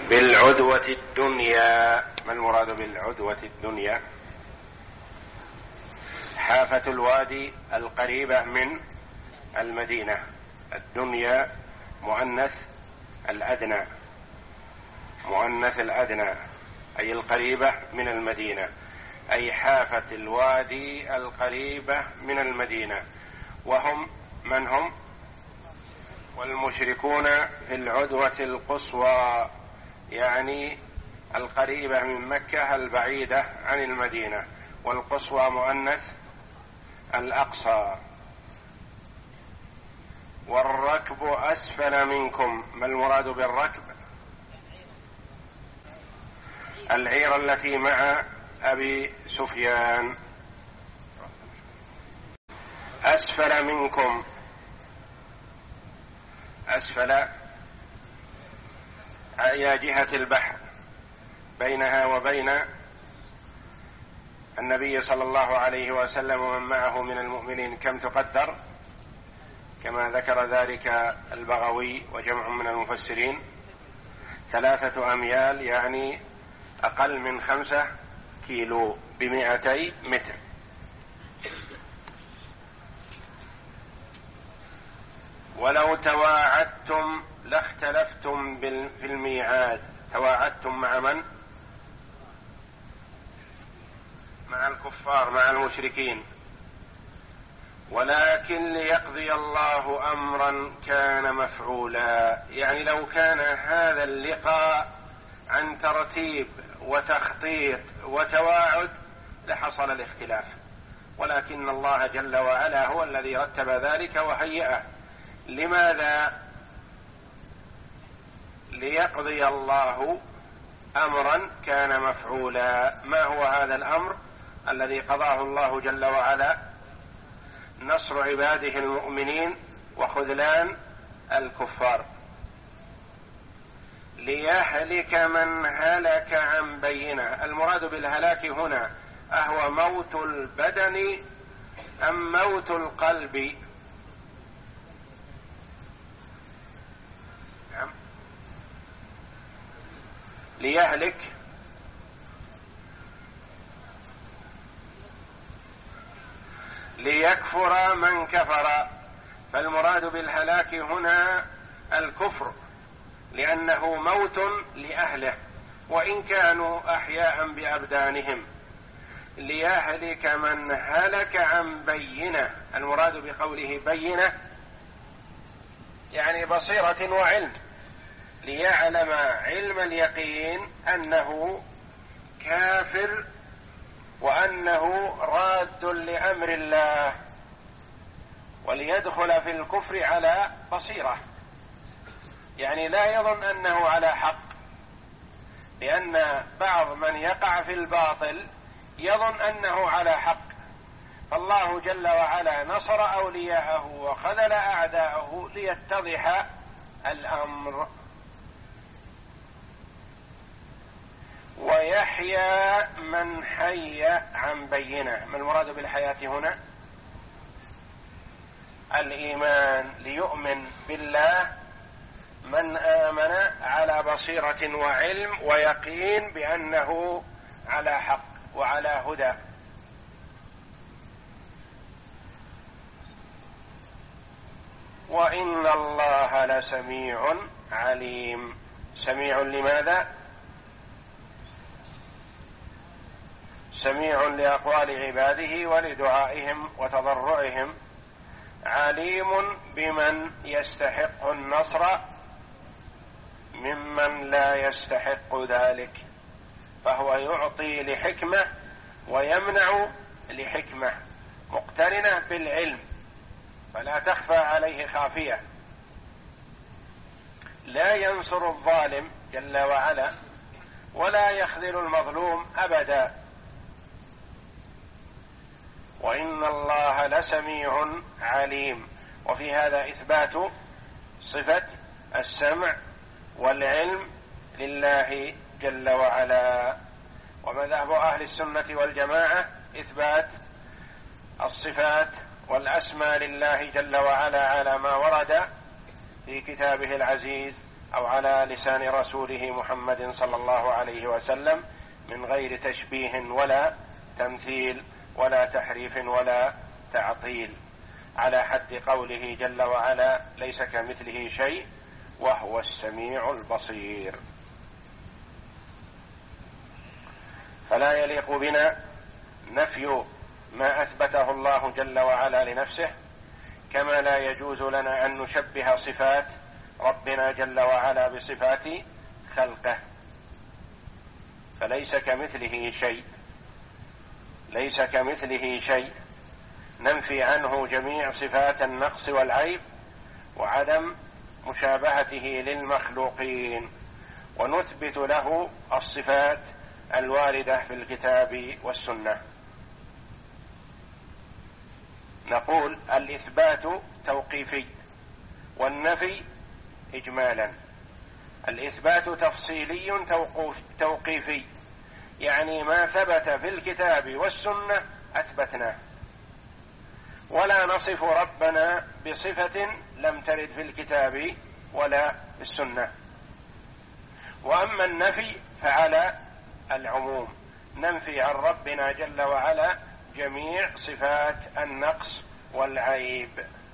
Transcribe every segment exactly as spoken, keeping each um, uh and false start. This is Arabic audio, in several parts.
بالعدوة الدنيا. ما المراد بالعدوة الدنيا؟ حافة الوادي القريبة من المدينة. الدنيا مؤنث الأدنى، مؤنث الأدنى أي القريبة من المدينة، أي حافة الوادي القريبة من المدينة. وهم من هم؟ والمشركون في العدوة القصوى، يعني القريبة من مكة البعيدة عن المدينة، والقصوى مؤنث الأقصى. والركب أسفل منكم. ما المراد بالركب؟ العير التي مع أبي سفيان. أسفل منكم، أسفل إلى جهة البحر، بينها وبين النبي صلى الله عليه وسلم ومن معه من المؤمنين كم تقدر؟ كما ذكر ذلك البغوي وجمع من المفسرين ثلاثة أميال، يعني أقل من خمسة كيلو بمئتي متر. ولو تواعدتم لاختلفتم في الميعاد. تواعدتم مع من؟ مع الكفار، مع المشركين. ولكن ليقضي الله أمرا كان مفعولا، يعني لو كان هذا اللقاء عن ترتيب وتخطيط وتواعد لحصل الاختلاف، ولكن الله جل وعلا هو الذي رتب ذلك وهيئه. لماذا؟ ليقضي الله أمرا كان مفعولا. ما هو هذا الأمر الذي قضاه الله جل وعلا؟ نصر عباده المؤمنين وخذلان الكفار. ليهلك من هلك عن بينة. المراد بالهلاك هنا أهو موت البدن أم موت القلب؟ ليهلك ليكفر من كفر. فالمراد بالهلاك هنا الكفر، لأنه موت لأهله وإن كانوا أحياء بأبدانهم. ليهلك من هلك عن بينة. المراد بقوله بينة يعني بصيرة وعلم، ليعلم علم اليقين أنه كافر وأنه راد لأمر الله، وليدخل في الكفر على بصيرة، يعني لا يظن أنه على حق، لأن بعض من يقع في الباطل يظن أنه على حق. فالله جل وعلا نصر أولياءه وخذل أعداءه ليتضح الأمر. ويحيى من حي عن بينة. ما المراد بالحياة هنا؟ الإيمان. ليؤمن بالله من آمن على بصيرة وعلم ويقين بأنه على حق وعلى هدى. وإن الله لسميع عليم. سميع لماذا؟ سميع لأقوال عباده ولدعائهم وتضرعهم، عليم بمن يستحق النصر ممن لا يستحق ذلك، فهو يعطي لحكمة ويمنع لحكمة مقترنة بالعلم، فلا تخفى عليه خافية. لا ينصر الظالم جل وعلا ولا يخذل المظلوم أبدا. وإن الله لسميع عليم. وفي هذا إثبات صفة السمع والعلم لله جل وعلا. ومذهب أهل السنة والجماعة إثبات الصفات والأسماء لله جل وعلا على ما ورد في كتابه العزيز أو على لسان رسوله محمد صلى الله عليه وسلم من غير تشبيه ولا تمثيل ولا تحريف ولا تعطيل، على حد قوله جل وعلا: ليس كمثله شيء وهو السميع البصير. فلا يليق بنا نفي ما أثبته الله جل وعلا لنفسه، كما لا يجوز لنا أن نشبه صفات ربنا جل وعلا بصفات خلقه. فليس كمثله شيء، ليس كمثله شيء، ننفي عنه جميع صفات النقص والعيب وعدم مشابهته للمخلوقين، ونثبت له الصفات الواردة في الكتاب والسنة. نقول: الإثبات توقيفي والنفي إجمالا. الإثبات تفصيلي توقيفي، يعني ما ثبت في الكتاب والسنة أثبتناه، ولا نصف ربنا بصفة لم ترد في الكتاب ولا في السنة. وأما النفي فعلى العموم، ننفي عن ربنا جل وعلا جميع صفات النقص والعيب.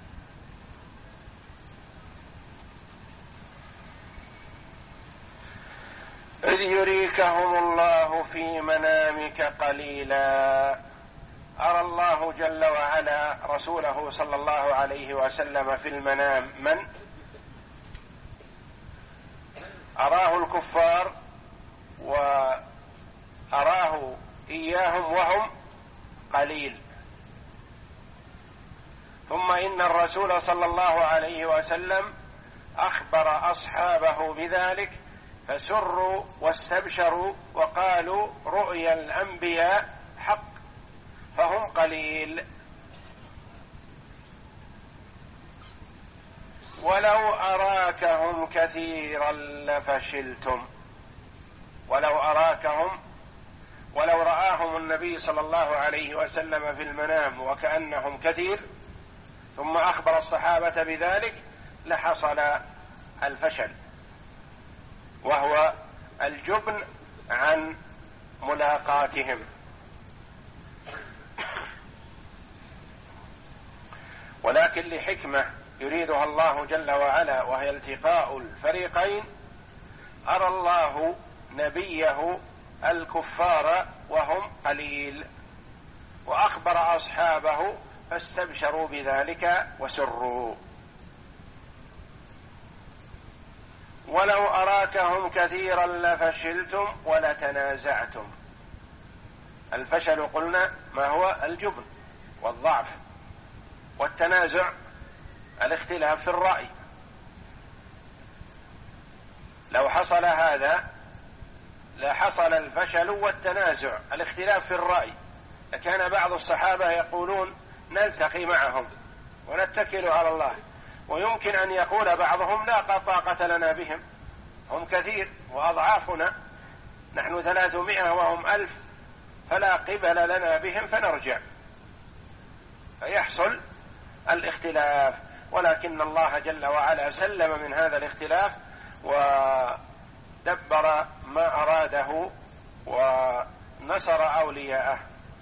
إذ يريكهم الله في منامك قليلا. أرى الله جل وعلا رسوله صلى الله عليه وسلم في المنام. من أراه؟ الكفار، وأراه إياهم وهم قليل. ثم إن الرسول صلى الله عليه وسلم أخبر أصحابه بذلك فسروا واستبشروا وقالوا: رؤيا الأنبياء حق فهم قليل. ولو أراكهم كثيرا لفشلتم. ولو أراكهم، ولو رآهم النبي صلى الله عليه وسلم في المنام وكأنهم كثير ثم أخبر الصحابة بذلك لحصل الفشل، وهو الجبن عن ملاقاتهم. ولكن لحكمة يريدها الله جل وعلا، وهي التقاء الفريقين، أرى الله نبيه الكفار وهم قليل، وأخبر أصحابه فاستبشروا بذلك وسروا. ولو أراكهم كثيرا لفشلتم ولتنازعتم. الفشل قلنا ما هو؟ الجبن والضعف، والتنازع الاختلاف في الرأي. لو حصل هذا لحصل الفشل والتنازع، الاختلاف في الرأي، لكان بعض الصحابة يقولون: نلتقي معهم ونتكل على الله. ويمكن أن يقول بعضهم: لا طاقة لنا بهم، هم كثير وأضعافنا، نحن ثلاثمائة وهم ألف، فلا قبل لنا بهم فنرجع، فيحصل الاختلاف. ولكن الله جل وعلا سلم من هذا الاختلاف ودبر ما أراده ونصر أولياءه.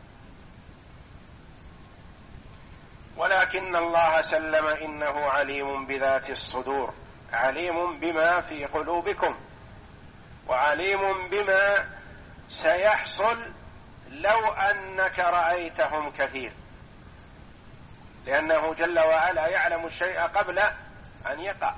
ولكن الله سلم، إنه عليم بذات الصدور، عليم بما في قلوبكم، وعليم بما سيحصل لو أنك رأيتهم كثير، لأنه جل وعلا يعلم الشيء قبل أن يقع.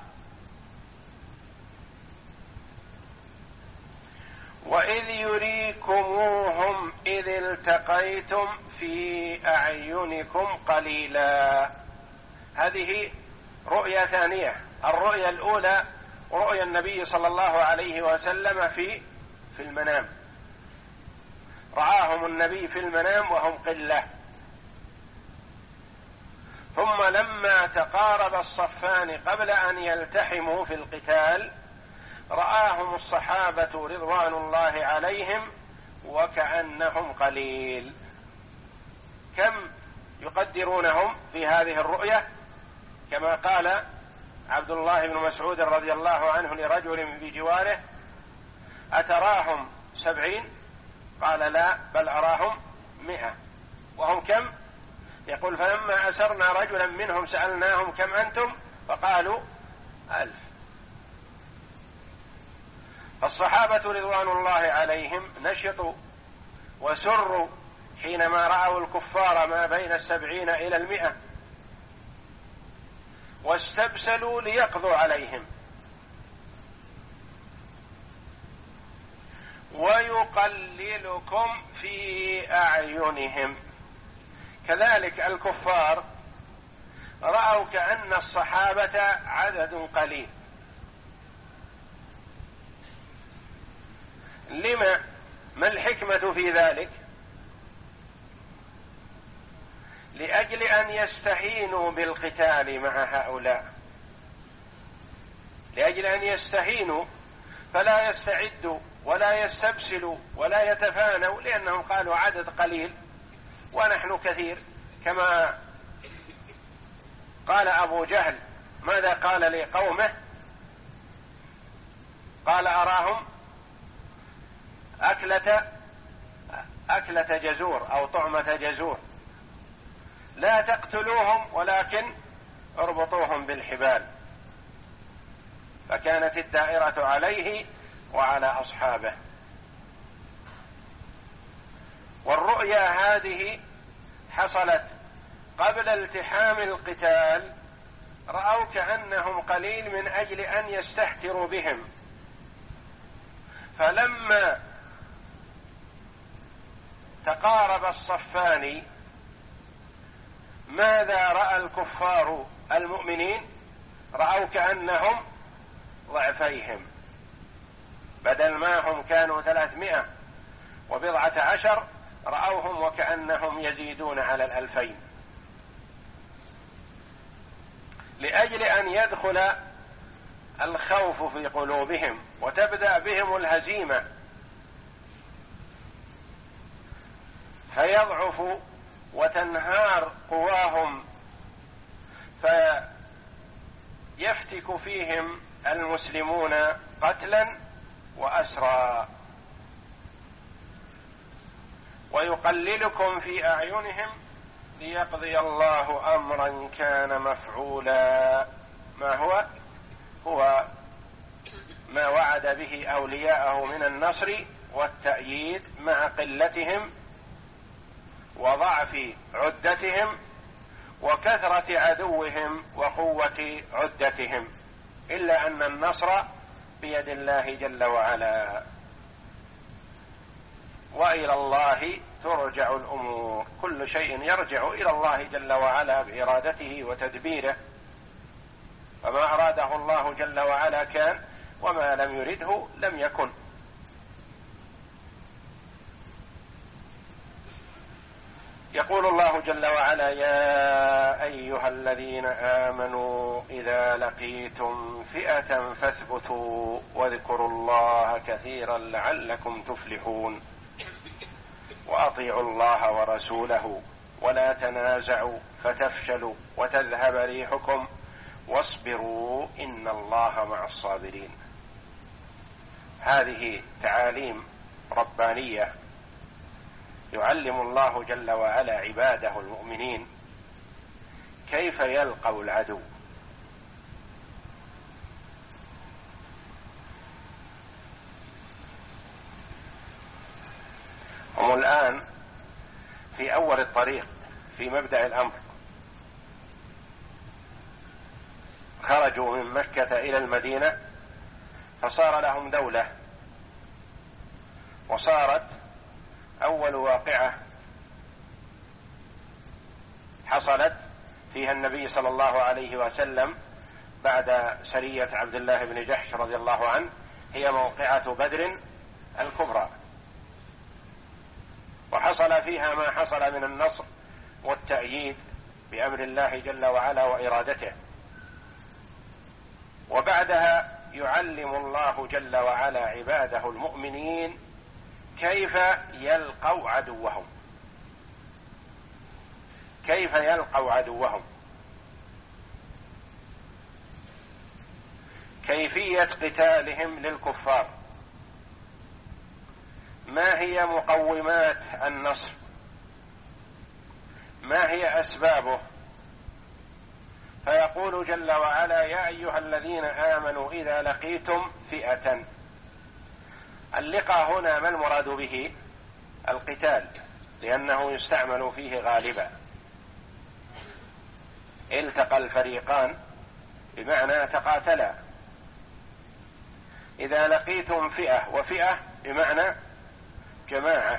وإذ يريكموهم إذ التقيتم في أعينكم قليلا. هذه رؤيا ثانية. الرؤيا الأولى رؤيا النبي صلى الله عليه وسلم في في المنام، رآهم النبي في المنام وهم قلة. ثم لما تقارب الصفان قبل أن يلتحموا في القتال رآهم الصحابة رضوان الله عليهم وكأنهم قليل. كم يقدرونهم في هذه الرؤية؟ كما قال عبد الله بن مسعود رضي الله عنه لرجل بجواره: أتراهم سبعين؟ قال: لا، بل أراهم مئة. وهم كم؟ يقول: فلما أسرنا رجلا منهم سألناهم: كم أنتم؟ فقالوا: ألف. فالصحابة رضوان الله عليهم نشطوا وسروا حينما رأوا الكفار ما بين السبعين إلى المئة، واستبسلوا ليقضوا عليهم. ويقللكم في أعينهم. كذلك الكفار رأوا كأن الصحابة عدد قليل. لما؟ ما الحكمة في ذلك؟ لأجل أن يستهينوا بالقتال مع هؤلاء، لأجل أن يستهينوا فلا يستعدوا ولا يستبسلوا ولا يتفانوا، لأنهم قالوا عدد قليل ونحن كثير. كما قال أبو جهل: ماذا قال لقومه؟ قال: أراهم أكلة أكلة جزور أو طعمة جزور، لا تقتلوهم ولكن اربطوهم بالحبال. فكانت الدائرة عليه وعلى أصحابه. والرؤيا هذه حصلت قبل التحام القتال. رأوا كأنهم قليل من أجل أن يستهتروا بهم، فلما تقارب الصفان ماذا رأى الكفار المؤمنين؟ رأوا كأنهم ضعفيهم، بدل ما هم كانوا ثلاثمائة وبضعة عشر رأوهم وكأنهم يزيدون على الألفين، لأجل أن يدخل الخوف في قلوبهم وتبدأ بهم الهزيمة، فيضعف وتنهار قواهم، فيفتك فيهم المسلمون قتلا وأسرى. ويقللكم في أعينهم ليقضي الله أمرا كان مفعولا. ما هو؟ هو ما وعد به أولياءه من النصر والتأييد مع قلتهم وضعف عدتهم وكثرة عدوهم وقوة عدتهم، إلا أن النصر بيد الله جل وعلا، وإلى الله ترجع الأمور. كل شيء يرجع إلى الله جل وعلا بإرادته وتدبيره، فما أراده الله جل وعلا كان، وما لم يرده لم يكن. يقول الله جل وعلا: يا أيها الذين آمنوا إذا لقيتم فئة فاثبتوا واذكروا الله كثيرا لعلكم تفلحون وأطيعوا الله ورسوله ولا تنازعوا فتفشلوا وتذهب ريحكم واصبروا إن الله مع الصابرين. هذه تعاليم ربانية يعلم الله جل وعلا عباده المؤمنين كيف يلقوا العدو. هم الآن في أول الطريق في مبدأ الأمر، خرجوا من مكة إلى المدينة فصار لهم دولة، وصارت أول واقعة حصلت فيها النبي صلى الله عليه وسلم بعد سرية عبد الله بن جحش رضي الله عنه هي موقعة بدر الكبرى، وحصل فيها ما حصل من النصر والتأييد بأمر الله جل وعلا وإرادته. وبعدها يعلم الله جل وعلا عباده المؤمنين كيف يلقوا عدوهم، كيف يلقوا عدوهم. كيفية قتالهم للكفار، ما هي مقومات النصر، ما هي أسبابه. فيقول جل وعلا: يا أيها الذين آمنوا إذا لقيتم فئة. اللقاء هنا ما المراد به؟ القتال، لأنه يستعمل فيه غالبا. التقى الفريقان بمعنى تقاتلا. إذا لقيتم فئة، وفئة بمعنى جماعة.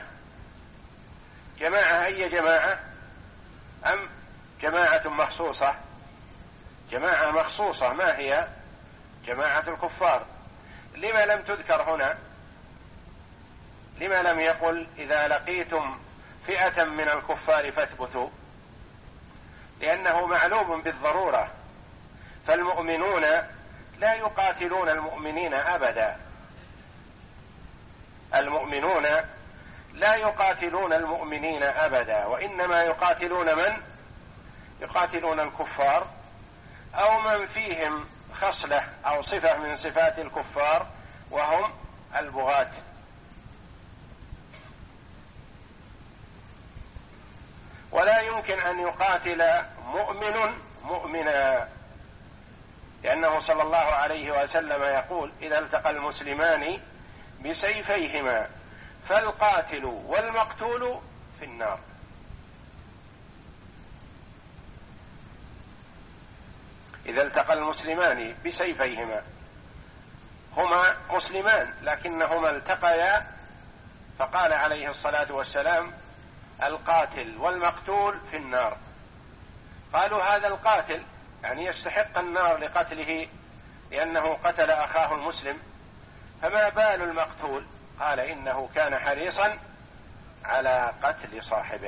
جماعة أي جماعة؟ أم جماعة مخصوصة؟ جماعة مخصوصة. ما هي؟ جماعة الكفار. لما لم تذكر هنا؟ لما لم يقل إذا لقيتم فئة من الكفار فاثبتوا؟ لأنه معلوم بالضرورة، فالمؤمنون لا يقاتلون المؤمنين أبدا. المؤمنون لا يقاتلون المؤمنين أبدا، وإنما يقاتلون من؟ يقاتلون الكفار، أو من فيهم خصلة أو صفة من صفات الكفار، وهم البغاة. ولا يمكن أن يقاتل مؤمن مؤمنا، لأنه صلى الله عليه وسلم يقول: إذا التقى المسلمان بسيفيهما فالقاتل والمقتول في النار. إذا التقى المسلمان بسيفيهما، هما مسلمان لكنهما التقيا، فقال عليه الصلاة والسلام: القاتل والمقتول في النار. قالوا: هذا القاتل يعني يستحق النار لقتله لأنه قتل أخاه المسلم، فما بال المقتول؟ قال: إنه كان حريصا على قتل صاحبه.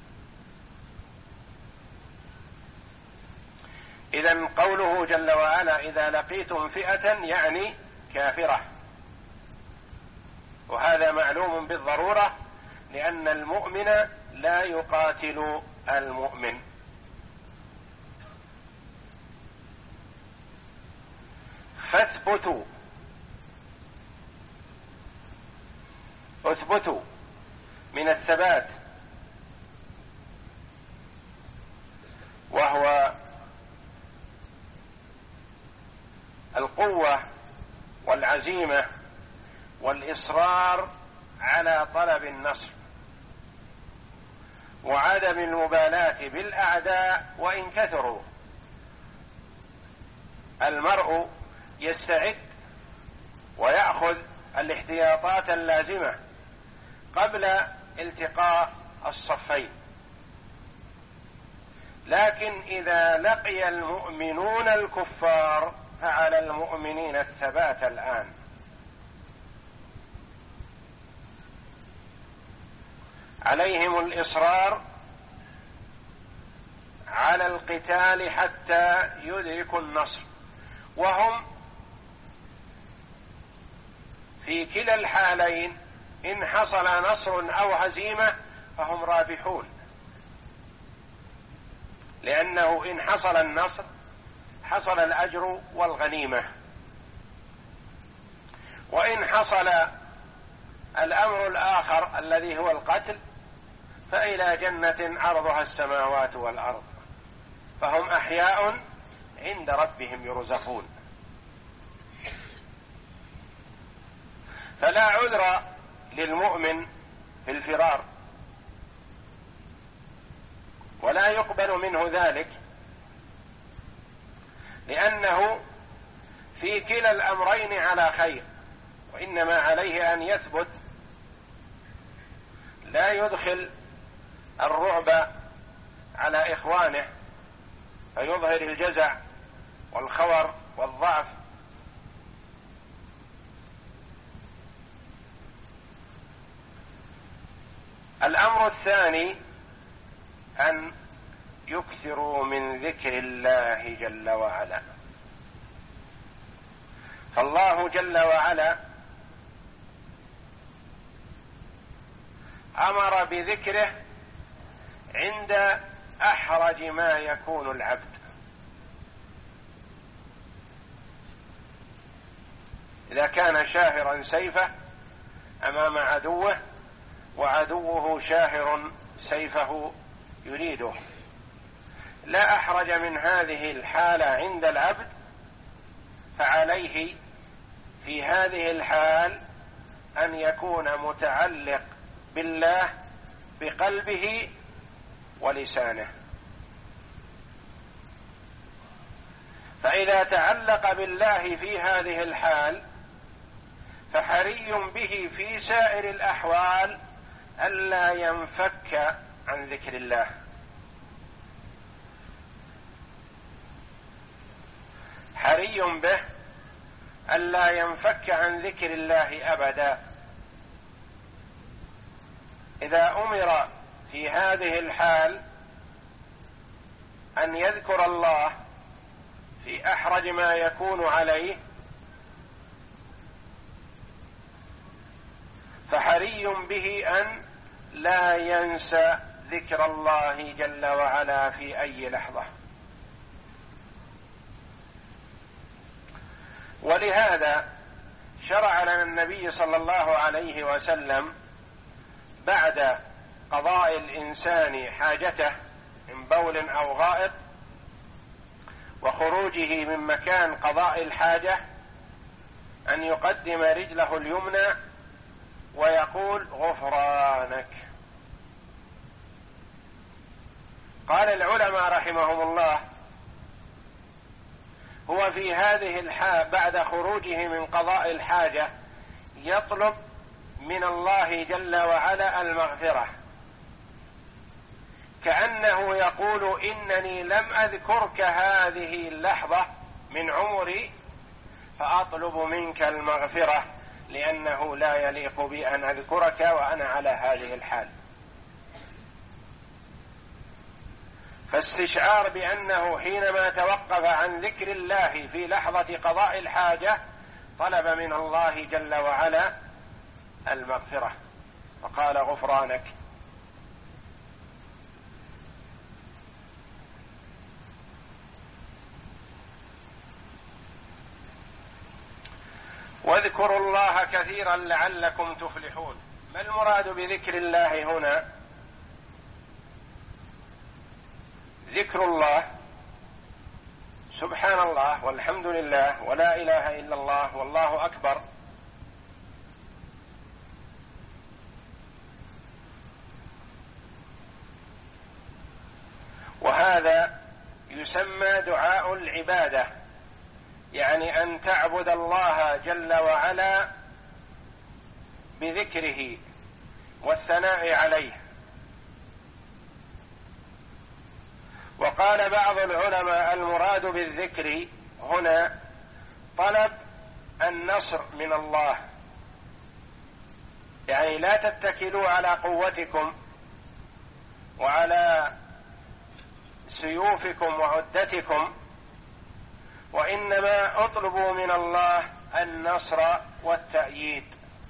إذن قوله جل وعلا: إذا لقيتم فئة، يعني كافرة، وهذا معلوم بالضرورة، لأن المؤمن لا يقاتل المؤمن. فاثبتوا، اثبتوا من الثبات، وهو القوة والعزيمة والإصرار على طلب النصر، وعدم المبالاة بالأعداء وإن كثروا. المرء يستعد ويأخذ الاحتياطات اللازمة قبل التقاء الصفين، لكن إذا لقي المؤمنون الكفار فعلى المؤمنين الثبات الآن. عليهم الإصرار على القتال حتى يدركوا النصر، وهم في كلا الحالين إن حصل نصر أو هزيمة فهم رابحون، لأنه إن حصل النصر حصل الأجر والغنيمة، وإن حصل الأمر الآخر الذي هو القتل فإلى جنة عرضها السماوات والأرض، فهم أحياء عند ربهم يرزقون. فلا عذر للمؤمن في الفرار، ولا يقبل منه ذلك، لأنه في كلا الأمرين على خير، وإنما عليه أن يثبت، لا يدخل الرعب على إخوانه فيظهر الجزع والخور والضعف. الأمر الثاني أن يكثروا من ذكر الله جل وعلا، فالله جل وعلا أمر بذكره عند أحرج ما يكون العبد، إذا كان شاهرا سيفه أمام عدوه وعدوه شاهر سيفه يريده، لا أحرج من هذه الحالة عند العبد، فعليه في هذه الحال أن يكون متعلق بالله بقلبه ولسانه. فإذا تعلق بالله في هذه الحال فحري به في سائر الأحوال ألا ينفك عن ذكر الله، حري به ألا ينفك عن ذكر الله أبدا. إذا أمر في هذه الحال أن يذكر الله في أحرج ما يكون عليه فحري به أن لا ينسى ذكر الله جل وعلا في أي لحظة. ولهذا شرع لنا النبي صلى الله عليه وسلم بعد قضاء الإنسان حاجته من بول أو غائط وخروجه من مكان قضاء الحاجة أن يقدم رجله اليمنى ويقول غفرانك. قال العلماء رحمهم الله هو في هذه الحال بعد خروجه من قضاء الحاجة يطلب من الله جل وعلا المغفرة، كأنه يقول إنني لم أذكرك هذه اللحظة من عمري فأطلب منك المغفرة، لأنه لا يليق بي أن أذكرك وأنا على هذه الحال. فاستشعار بأنه حينما توقف عن ذكر الله في لحظة قضاء الحاجة طلب من الله جل وعلا المغفرة فقال غفرانك. واذكروا الله كثيرا لعلكم تفلحون. ما المراد بذكر الله هنا؟ ذكر الله سبحان الله والحمد لله ولا إله إلا الله والله أكبر، وهذا يسمى دعاء العبادة، يعني أن تعبد الله جل وعلا بذكره والثناء عليه. وقال بعض العلماء المراد بالذكر هنا طلب النصر من الله، يعني لا تتكلوا على قوتكم وعلى سيوفكم وعدتكم، وإنما اطلبوا من الله النصر والتأييد.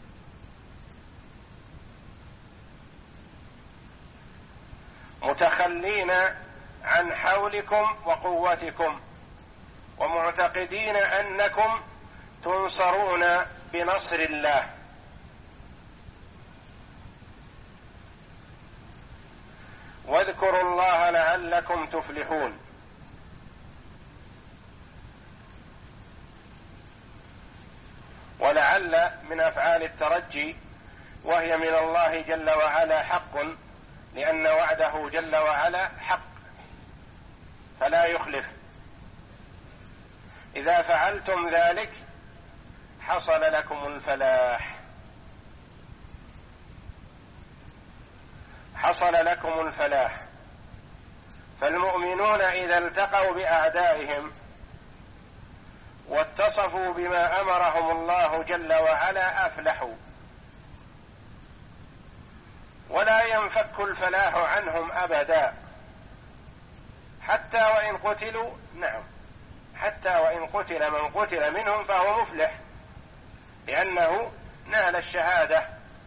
متخلين عن حولكم وقوتكم ومعتقدين أنكم تنصرون بنصر الله. واذكروا الله لعلكم تفلحون. ولعل من أفعال الترجي، وهي من الله جل وعلا حق، لأن وعده جل وعلا حق فلا يخلف. إذا فعلتم ذلك حصل لكم الفلاح، حصل لكم الفلاح. فالمؤمنون إذا التقوا بأعدائهم واتصفوا بما أمرهم الله جل وعلا أفلحوا، ولا ينفك الفلاح عنهم أبدا حتى وإن قتلوا. نعم، حتى وإن قتل من قتل منهم فهو مفلح، لأنه نال الشهادة.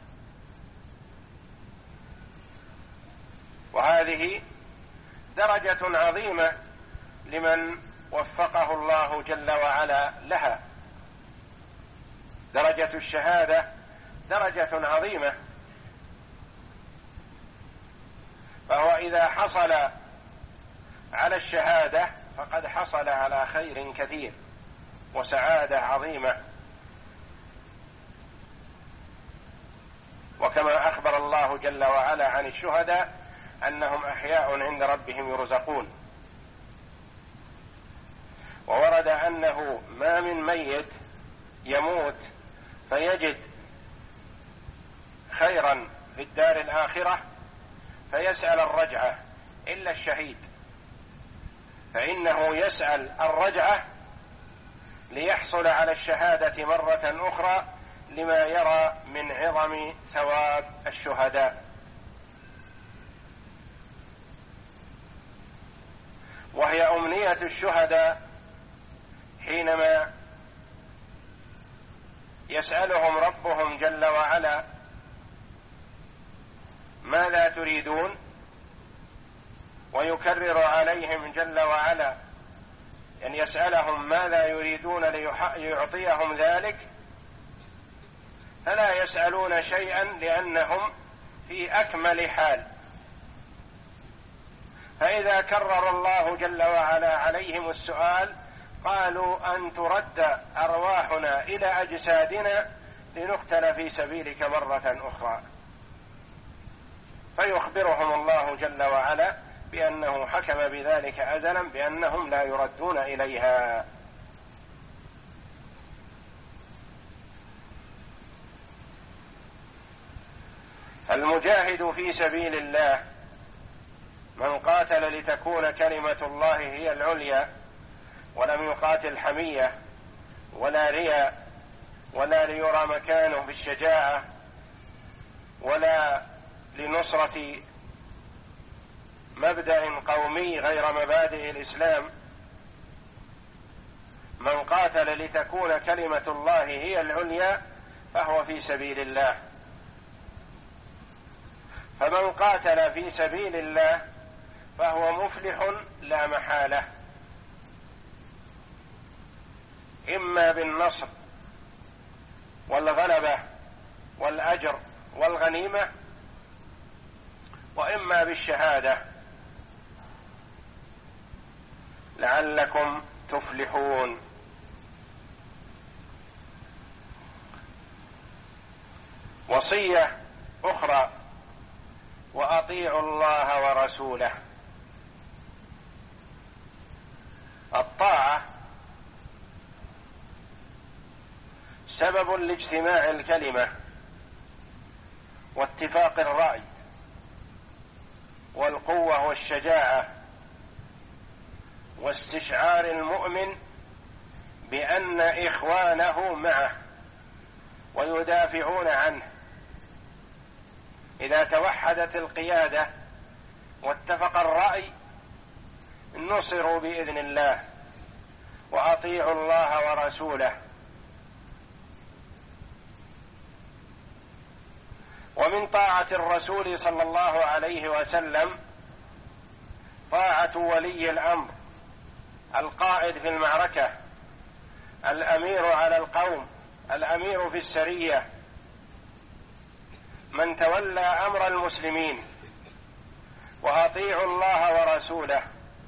وهذه درجة عظيمة لمن وفقه الله جل وعلا لها. درجة الشهادة درجة عظيمة، فهو إذا حصل على الشهادة فقد حصل على خير كثير وسعادة عظيمة، وكما أخبر الله جل وعلا عن الشهداء أنهم أحياء عند ربهم يرزقون. وورد أنه ما من ميت يموت فيجد خيرا في الدار الآخرة فيسأل الرجعة إلا الشهيد، فإنه يسأل الرجعة ليحصل على الشهادة مرة أخرى لما يرى من عظم ثواب الشهداء. وهي أمنية الشهداء حينما يسألهم ربهم جل وعلا ماذا تريدون، ويكرر عليهم جل وعلا أن يسألهم ماذا يريدون ليعطيهم ذلك، فلا يسألون شيئا لأنهم في أكمل حال. فإذا كرر الله جل وعلا عليهم السؤال قالوا أن ترد أرواحنا إلى أجسادنا لنقتل في سبيلك مرة أخرى، فيخبرهم الله جل وعلا بأنه حكم بذلك أزلا بأنهم لا يردون إليها. المجاهد في سبيل الله من قاتل لتكون كلمة الله هي العليا ولم يقاتل حمية ولا رياء ولا ليرى مكانه بالشجاعة ولا لنصرة مبدأ قومي غير مبادئ الإسلام، من قاتل لتكون كلمة الله هي العليا فهو في سبيل الله. فمن قاتل في سبيل الله فهو مفلح لا محالة، إما بالنصر والغلبة والأجر والغنيمة، وإما بالشهادة لعلكم تفلحون. وصية أخرى: وأطيعوا الله ورسوله. الطاعة سبب لاجتماع الكلمة واتفاق الرأي والقوة والشجاعة واستشعار المؤمن بأن إخوانه معه ويدافعون عنه. إذا توحدت القيادة واتفق الرأي نصروا بإذن الله. وأطيعوا الله ورسوله. ومن طاعة الرسول صلى الله عليه وسلم طاعة ولي الأمر القائد في المعركة، الأمير على القوم، الأمير في السرية، من تولى أمر المسلمين. وأطيعوا الله ورسوله،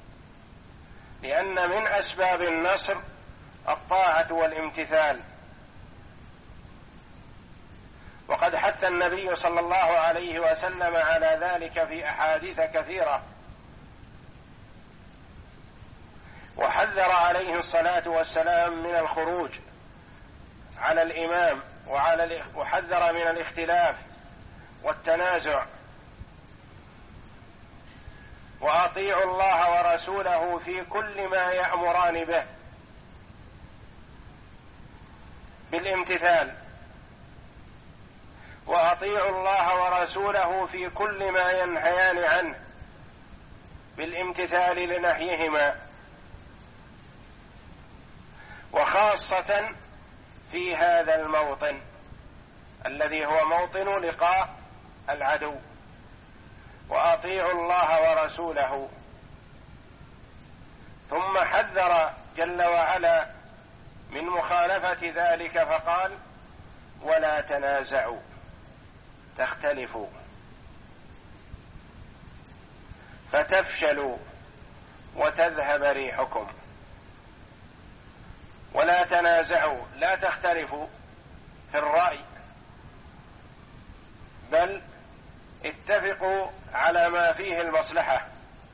لأن من أسباب النصر الطاعة والامتثال. وقد حث النبي صلى الله عليه وسلم على ذلك في أحاديث كثيرة، وحذر عليه الصلاة والسلام من الخروج على الإمام وعلى وحذر من الاختلاف والتنازع. وأطيعوا الله ورسوله في كل ما يأمران به بالامتثال، وأطيعوا الله ورسوله في كل ما ينهيان عنه بالامتثال لنهيهما، وخاصة في هذا الموطن الذي هو موطن لقاء العدو. وأطيعوا الله ورسوله. ثم حذر جل وعلا من مخالفة ذلك فقال: ولا تنازعوا تختلفوا فتفشلوا وتذهب ريحكم. ولا تنازعوا لا تختلفوا في الرأي، بل اتفقوا على ما فيه المصلحة.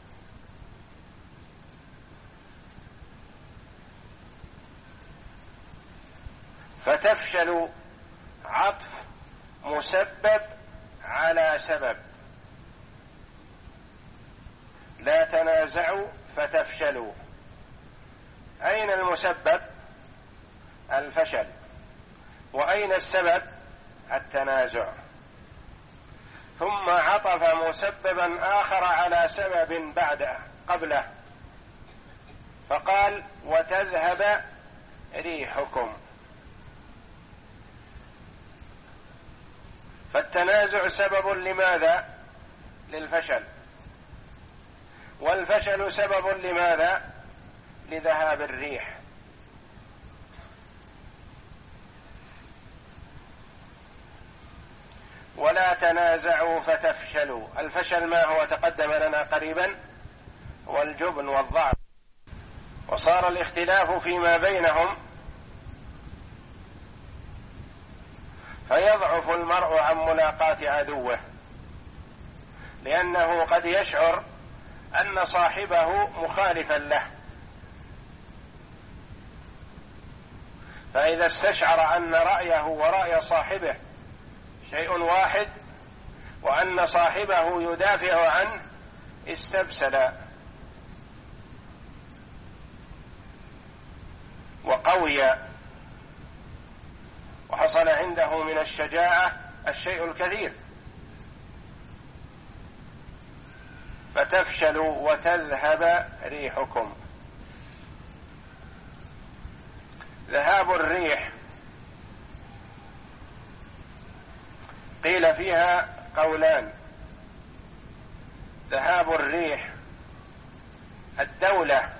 فتفشلوا عطف مسبب على سبب، لا تنازعوا فتفشلوا. أين المسبب؟ الفشل. وأين السبب؟ التنازع. ثم عطف مسببا آخر على سبب بعده قبله، فقال وتذهب ريحكم. فالتنازع سبب لماذا؟ للفشل. والفشل سبب لماذا؟ لذهاب الريح. ولا تنازعوا فتفشلوا. الفشل ما هو؟ تقدم لنا قريبا، هو الجبن والضعف. وصار الاختلاف فيما بينهم فيضعف المرء عن ملاقاة عدوه، لأنه قد يشعر أن صاحبه مخالفا له، فإذا استشعر أن رأيه ورأي صاحبه شيء واحد وأن صاحبه يدافع عنه استبسل وقوي، وحصل عنده من الشجاعة الشيء الكثير. فتفشلوا وتذهب ريحكم. ذهاب الريح قيل فيها قولان: ذهاب الريح الدولة